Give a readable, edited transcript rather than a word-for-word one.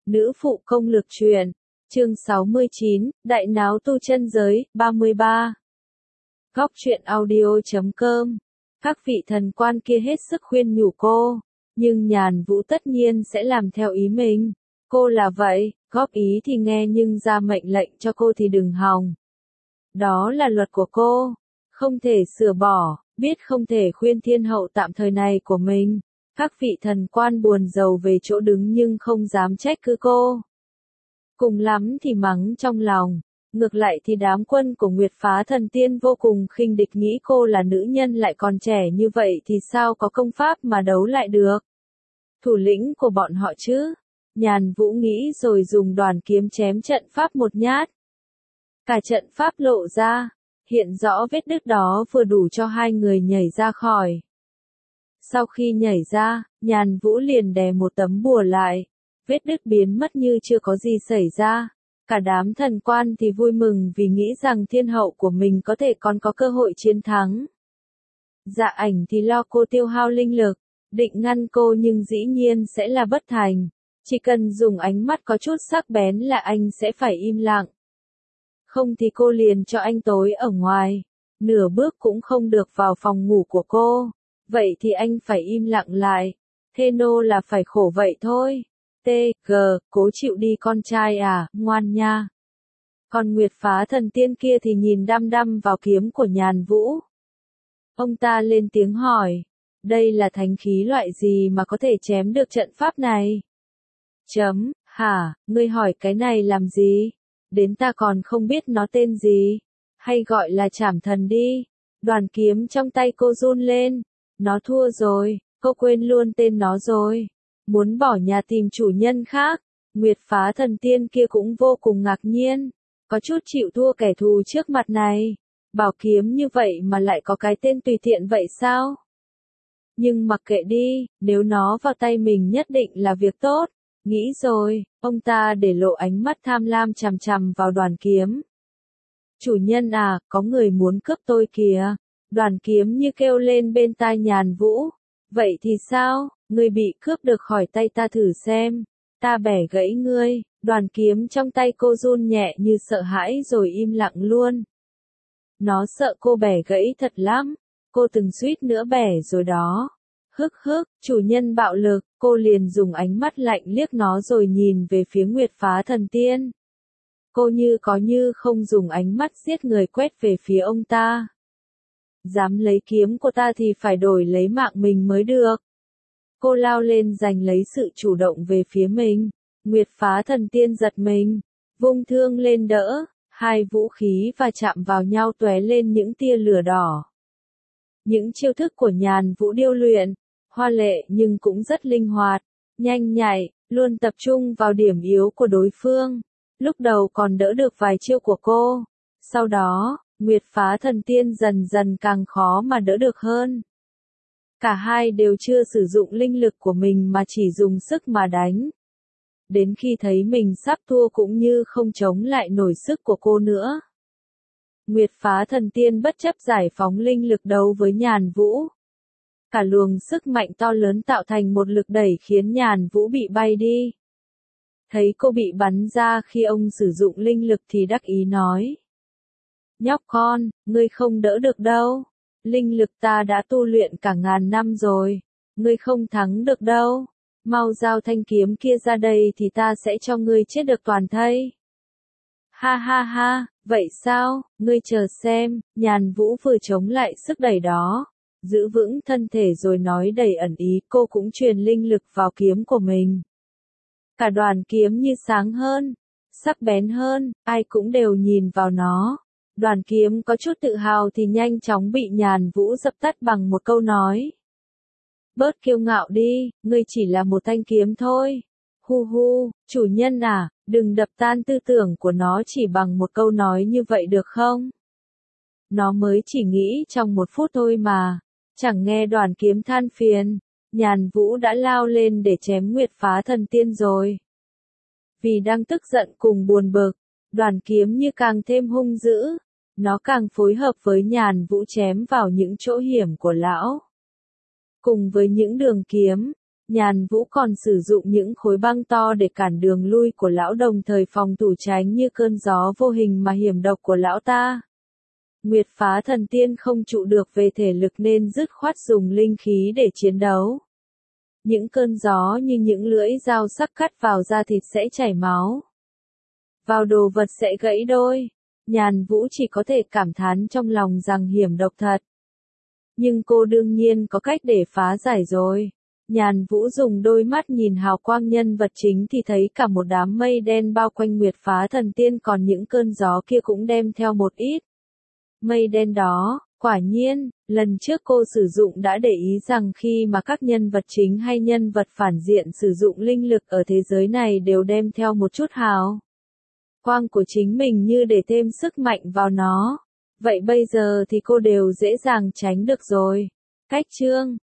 Nữ phụ công lược truyện, chương 69, Đại náo tu chân giới, 33. Góc truyện audio.com. Các vị thần quan kia hết sức khuyên nhủ cô, nhưng Nhàn Vũ tất nhiên sẽ làm theo ý mình. Cô là vậy, góp ý thì nghe nhưng ra mệnh lệnh cho cô thì đừng hòng. Đó là luật của cô, không thể sửa bỏ, biết không thể khuyên thiên hậu tạm thời này của mình. Các vị thần quan buồn rầu về chỗ đứng nhưng không dám trách cứ cô. Cùng lắm thì mắng trong lòng, ngược lại thì đám quân của Nguyệt Phá Thần Tiên vô cùng khinh địch, nghĩ cô là nữ nhân lại còn trẻ như vậy thì sao có công pháp mà đấu lại được. Thủ lĩnh của bọn họ chứ. Nhàn Vũ nghĩ rồi dùng đoàn kiếm chém trận pháp một nhát. Cả trận pháp lộ ra, hiện rõ vết đứt đó vừa đủ cho hai người nhảy ra khỏi. Sau khi nhảy ra, Nhàn Vũ liền đè một tấm bùa lại, vết đứt biến mất như chưa có gì xảy ra. Cả đám thần quan thì vui mừng vì nghĩ rằng thiên hậu của mình có thể còn có cơ hội chiến thắng. Dạ Ảnh thì lo cô tiêu hao linh lực, định ngăn cô nhưng dĩ nhiên sẽ là bất thành. Chỉ cần dùng ánh mắt có chút sắc bén là anh sẽ phải im lặng. Không thì cô liền cho anh tối ở ngoài, nửa bước cũng không được vào phòng ngủ của cô. Vậy thì anh phải im lặng lại. Thế nô là phải khổ vậy thôi. T.G. Cố chịu đi con trai à, ngoan nha. Còn Nguyệt Phá Thần Tiên kia thì nhìn đăm đăm vào kiếm của Nhàn Vũ. Ông ta lên tiếng hỏi, đây là thánh khí loại gì mà có thể chém được trận pháp này? Hả, ngươi hỏi cái này làm gì? Đến ta còn không biết nó tên gì. Hay gọi là Trảm Thần đi. Đoàn kiếm trong tay cô run lên. Nó thua rồi, cô quên luôn tên nó rồi. Muốn bỏ nhà tìm chủ nhân khác. Nguyệt Phá Thần Tiên kia cũng vô cùng ngạc nhiên. Có chút chịu thua kẻ thù trước mặt này. Bảo kiếm như vậy mà lại có cái tên tùy tiện vậy sao? Nhưng mặc kệ đi, nếu nó vào tay mình nhất định là việc tốt. Nghĩ rồi, ông ta để lộ ánh mắt tham lam chằm chằm vào đoàn kiếm. Chủ nhân à, có người muốn cướp tôi kìa. Đoàn kiếm như kêu lên bên tai Nhàn Vũ. Vậy thì sao, ngươi bị cướp được khỏi tay ta thử xem. Ta bẻ gãy ngươi. Đoàn kiếm trong tay cô run nhẹ như sợ hãi rồi im lặng luôn. Nó sợ cô bẻ gãy thật lắm. Cô từng suýt nữa bẻ rồi đó. Chủ nhân bạo lực, cô liền dùng ánh mắt lạnh liếc nó rồi nhìn về phía Nguyệt Phá Thần Tiên. Cô như có như không dùng ánh mắt giết người quét về phía ông ta. Dám lấy kiếm của ta thì phải đổi lấy mạng mình mới được. Cô lao lên giành lấy sự chủ động về phía mình. Nguyệt Phá Thần Tiên giật mình, vung thương lên đỡ, hai vũ khí và chạm vào nhau tóe lên những tia lửa đỏ. Những chiêu thức của Nhàn Vũ điêu luyện, hoa lệ nhưng cũng rất linh hoạt, nhanh nhạy, luôn tập trung vào điểm yếu của đối phương. Lúc đầu còn đỡ được vài chiêu của cô, sau đó, Nguyệt Phá Thần Tiên dần dần càng khó mà đỡ được hơn. Cả hai đều chưa sử dụng linh lực của mình mà chỉ dùng sức mà đánh. Đến khi thấy mình sắp thua cũng như không chống lại nổi sức của cô nữa. Nguyệt Phá Thần Tiên bất chấp giải phóng linh lực đấu với Nhàn Vũ. Cả luồng sức mạnh to lớn tạo thành một lực đẩy khiến Nhàn Vũ bị bay đi. Thấy cô bị bắn ra khi ông sử dụng linh lực thì đắc ý nói. Nhóc con, ngươi không đỡ được đâu. Linh lực ta đã tu luyện cả ngàn năm rồi. Ngươi không thắng được đâu. Mau giao thanh kiếm kia ra đây thì ta sẽ cho ngươi chết được toàn thây. Ha, vậy sao, ngươi chờ xem. Nhàn Vũ vừa chống lại sức đẩy đó. Giữ vững thân thể rồi nói đầy ẩn ý, cô cũng truyền linh lực vào kiếm của mình. Cả đoàn kiếm như sáng hơn, sắc bén hơn, ai cũng đều nhìn vào nó. Đoàn kiếm có chút tự hào thì nhanh chóng bị Nhàn Vũ dập tắt bằng một câu nói. Bớt kiêu ngạo đi, ngươi chỉ là một thanh kiếm thôi. Chủ nhân à, đừng đập tan tư tưởng của nó chỉ bằng một câu nói như vậy được không? Nó mới chỉ nghĩ trong một phút thôi mà. Chẳng nghe đoàn kiếm than phiền, Nhàn Vũ đã lao lên để chém Nguyệt Phá Thần Tiên rồi. Vì đang tức giận cùng buồn bực, đoàn kiếm như càng thêm hung dữ, nó càng phối hợp với Nhàn Vũ chém vào những chỗ hiểm của lão. Cùng với những đường kiếm, Nhàn Vũ còn sử dụng những khối băng to để cản đường lui của lão, đồng thời phòng thủ tránh như cơn gió vô hình mà hiểm độc của lão ta. Nguyệt Phá Thần Tiên không trụ được về thể lực nên dứt khoát dùng linh khí để chiến đấu. Những cơn gió như những lưỡi dao sắc cắt vào da thịt sẽ chảy máu. Vào đồ vật sẽ gãy đôi. Nhàn Vũ chỉ có thể cảm thán trong lòng rằng hiểm độc thật. Nhưng cô đương nhiên có cách để phá giải rồi. Nhàn Vũ dùng đôi mắt nhìn hào quang nhân vật chính thì thấy cả một đám mây đen bao quanh Nguyệt Phá Thần Tiên, còn những cơn gió kia cũng đem theo một ít mây đen đó. Quả nhiên, lần trước cô sử dụng đã để ý rằng khi mà các nhân vật chính hay nhân vật phản diện sử dụng linh lực ở thế giới này đều đem theo một chút hào quang của chính mình như để thêm sức mạnh vào nó. Vậy bây giờ thì cô đều dễ dàng tránh được rồi. Cách chương